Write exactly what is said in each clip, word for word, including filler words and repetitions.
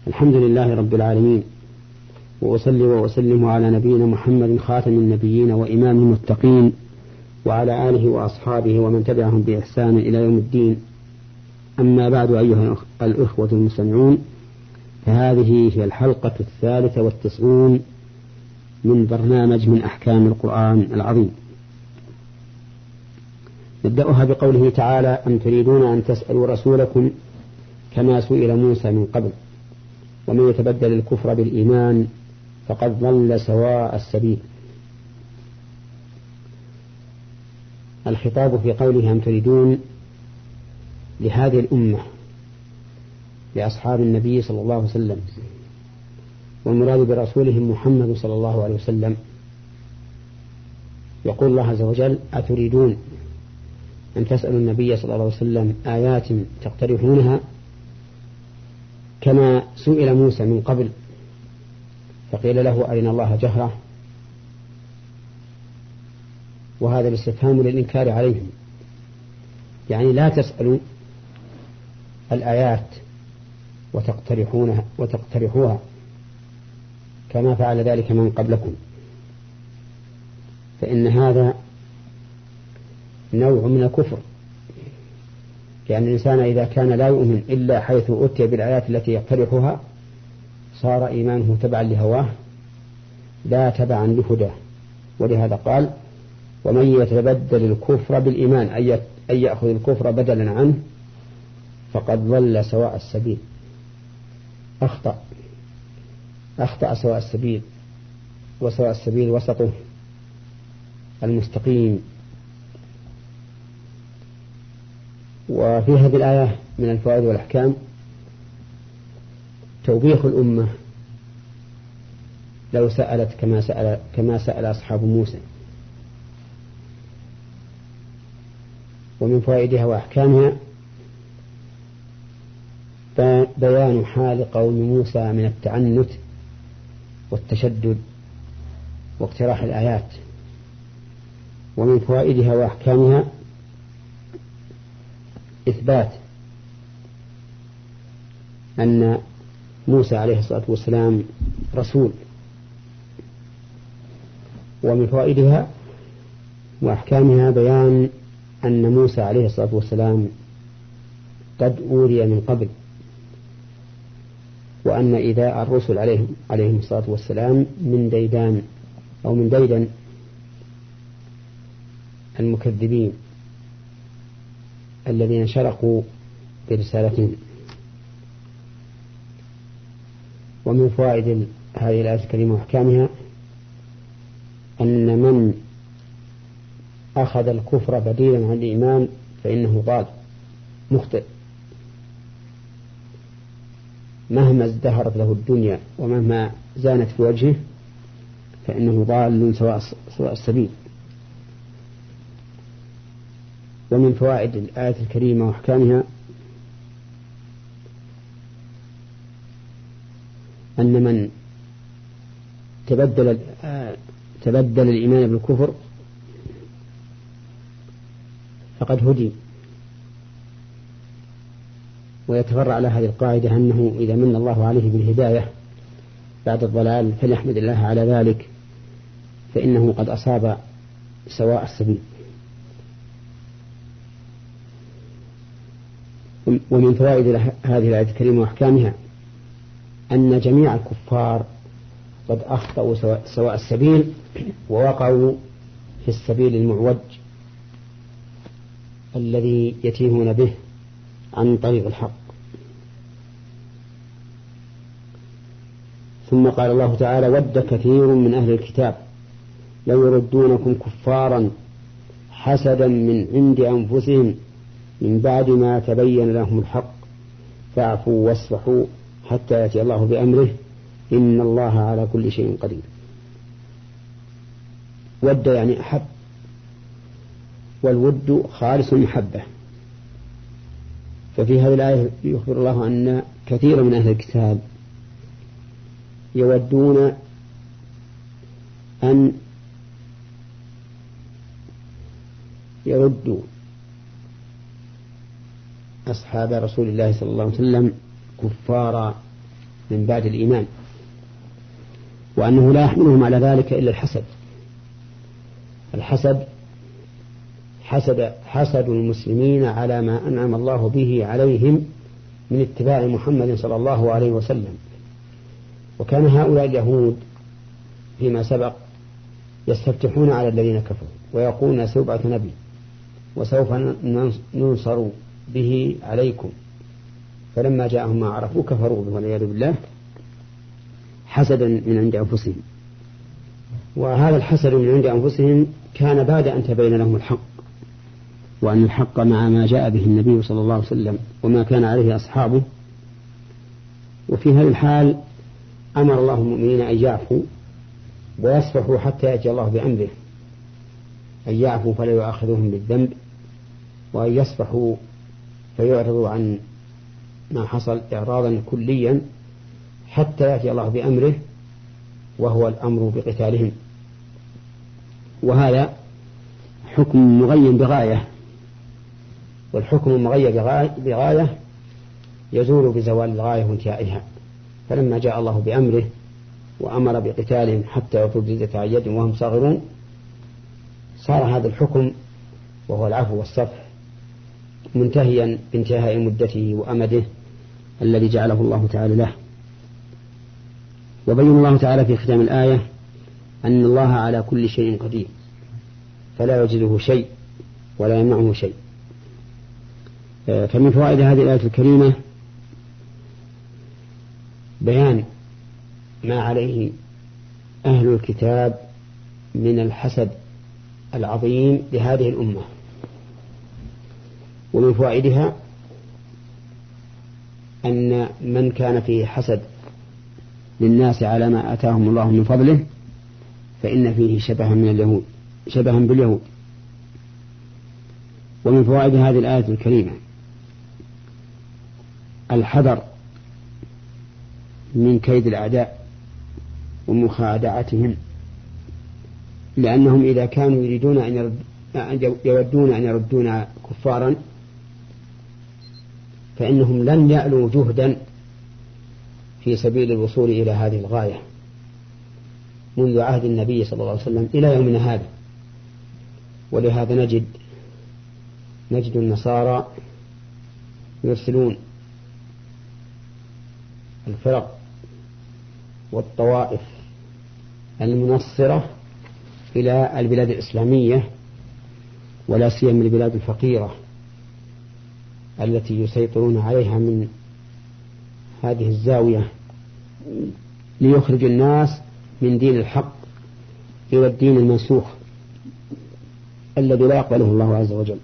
الحمد لله رب العالمين، وأصلي وأسلم على نبينا محمد خاتم النبيين وإمام المتقين، وعلى آله وأصحابه ومن تبعهم بإحسان إلى يوم الدين. أما بعد، أيها الإخوة المستمعون، فهذه هي الحلقة الثالثة والتسعون من برنامج من أحكام القرآن العظيم. نبدأها بقوله تعالى: أم تريدون أن تسألوا رسولكم كما سئل موسى من قبل ومن يتبدل الكفر بالإيمان فقد ضل سواء السبيل. الخطاب في قوله أم تريدون لهذه الأمة، لأصحاب النبي صلى الله عليه وسلم، والمراد برسولهم محمد صلى الله عليه وسلم. يقول الله عز وجل: أتريدون أن تسألوا النبي صلى الله عليه وسلم آيات تقترحونها كما سئل موسى من قبل فقيل له أرنا الله جهرة، وهذا الاستفهام للإنكار عليهم، يعني لا تسألوا الآيات وتقترحونها وتقترحوها كما فعل ذلك من قبلكم، فإن هذا نوع من الكفر، لأن الإنسان إذا كان لا يؤمن إلا حيث أتي بالآيات التي يقترحها صار إيمانه تبعا لهواه لا تبعا لهداه. ولهذا قال: ومن يتبدل الكفر بالإيمان، أي يأخذ الكفر بدلا عنه فقد ضل سواء السبيل، أخطأ أخطأ سواء السبيل، وسواء السبيل وسطه المستقيم. وفي هذه الآية من الفوائد والأحكام توبيخ الأمة لو سألت كما سأل, كما سأل أصحاب موسى. ومن فوائدها وأحكامها بيان حال قوم موسى من التعنت والتشدد واقتراح الآيات. ومن فوائدها وأحكامها إثبات أن موسى عليه الصلاة والسلام رسول. ومن فوائدها وأحكامها بيان أن موسى عليه الصلاة والسلام قد أوري من قبل، وأن إيذاء الرسل عليهم عليهم الصلاة والسلام من ديدان أو من ديدن المكذبين الذين شرقوا برسالتهم. ومن فوائد هذه الآية الكريمة وأحكامها أن من أخذ الكفر بديلا عن الإيمان فإنه ضال مخطئ، مهما ازدهرت له الدنيا ومهما زانت في وجهه فإنه ضال سواء السبيل. ومن فوائد الآية الكريمة وأحكامها أن من تبدل تبدل الإيمان بالكفر فقد هدي. ويتفرع على هذه القاعدة أنه إذا من الله عليه بالهداية بعد الضلال فليحمد الله على ذلك، فإنه قد أصاب سواء السبيل. ومن فوائد هذه الآية الكريمة وأحكامها أن جميع الكفار قد أخطأوا سواء السبيل ووقعوا في السبيل المعوج الذي يتيهون به عن طريق الحق. ثم قال الله تعالى: ود كثير من أهل الكتاب لو يردونكم كفارا حسدا من عند أنفسهم من بعد ما تبين لهم الحق فاعفوا واصفحوا حتى يأتي الله بأمره إن الله على كل شيء قدير. ود يعني أحب، والود خالص المحبة. ففي هذه الآية يخبر الله أن كثير من أهل الكتاب يودون أن يردوا أصحاب رسول الله صلى الله عليه وسلم كفارا من بعد الإيمان، وأنه لا يحملهم على ذلك إلا الحسد. الحسد حسد حسد المسلمين على ما أنعم الله به عليهم من اتباع محمد صلى الله عليه وسلم. وكان هؤلاء اليهود فيما سبق يستفتحون على الذين كفروا ويقولون سيبعث نبي وسوف ننصر به عليكم، فلما جاءهم ما عرفوا كفروا به والعياذ بالله حسدا من عند أنفسهم. وهذا الحسد من عند أنفسهم كان بعد أن تبين لهم الحق، وأن الحق مع ما جاء به النبي صلى الله عليه وسلم وما كان عليه أصحابه. وفي هذه الحال أمر الله المؤمنين أن يعفوا ويصفحوا حتى يأتي الله بأمره، أن يعفوا فلا يؤاخذهم بالذنب، وأن يصفحوا فيعرضوا عن ما حصل إعراضا كليا حتى يأتي الله بأمره وهو الأمر بقتالهم. وهذا حكم مغير بغاية، والحكم المغير بغاية يزول بزوال الغاية وانتهائها. فلما جاء الله بأمره وأمر بقتالهم حتى يعطوا الجزية عن يد وهم صاغرون صار هذا الحكم وهو العفو والصفح منتهيا بانتهاء مدته وأمده الذي جعله الله تعالى له. وبين الله تعالى في ختام الآية أن الله على كل شيء قدير فلا يجده شيء ولا يمنعه شيء. فمن فوائد هذه الآية الكريمة بيان ما عليه أهل الكتاب من الحسد العظيم لهذه الأمة. ومن فوائدها أن من كان فيه حسد للناس على ما آتاهم الله من فضله فإن فيه شبها من اليهود شبها باليهود. ومن فوائد هذه الآية الكريمة الحذر من كيد الأعداء ومخادعتهم، لأنهم إذا كانوا يريدون أن يرد يودون أن يردون كفارا فإنهم لن يألوا جهدا في سبيل الوصول إلى هذه الغاية منذ عهد النبي صلى الله عليه وسلم إلى يومنا هذا. ولهذا نجد نجد النصارى يرسلون الفرق والطوائف المنصرة إلى البلاد الإسلامية ولا سيما البلاد الفقيرة التي يسيطرون عليها من هذه الزاوية ليخرج الناس من دين الحق إلى الدين المنسوخ الذي لا يقبله الله عز وجل.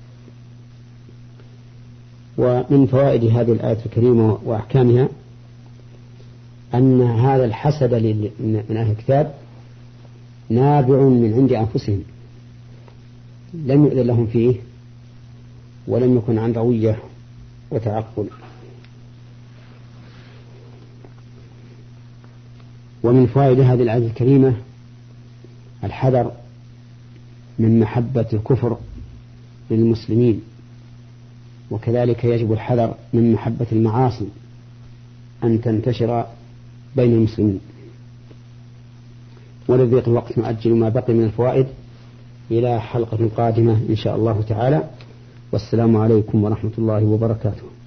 ومن فوائد هذه الآية الكريمة وأحكامها أن هذا الحسد من أهل الكتاب نابع من عند أنفسهم لم يؤذن لهم فيه ولم يكن عن روية وتعقل. ومن فوائد هذه الآية الكريمة الحذر من محبة الكفر للمسلمين، وكذلك يجب الحذر من محبة المعاصي أن تنتشر بين المسلمين. ولضيق الوقت نؤجل ما بقي من الفوائد إلى حلقة قادمة إن شاء الله تعالى. والسلام عليكم ورحمة الله وبركاته.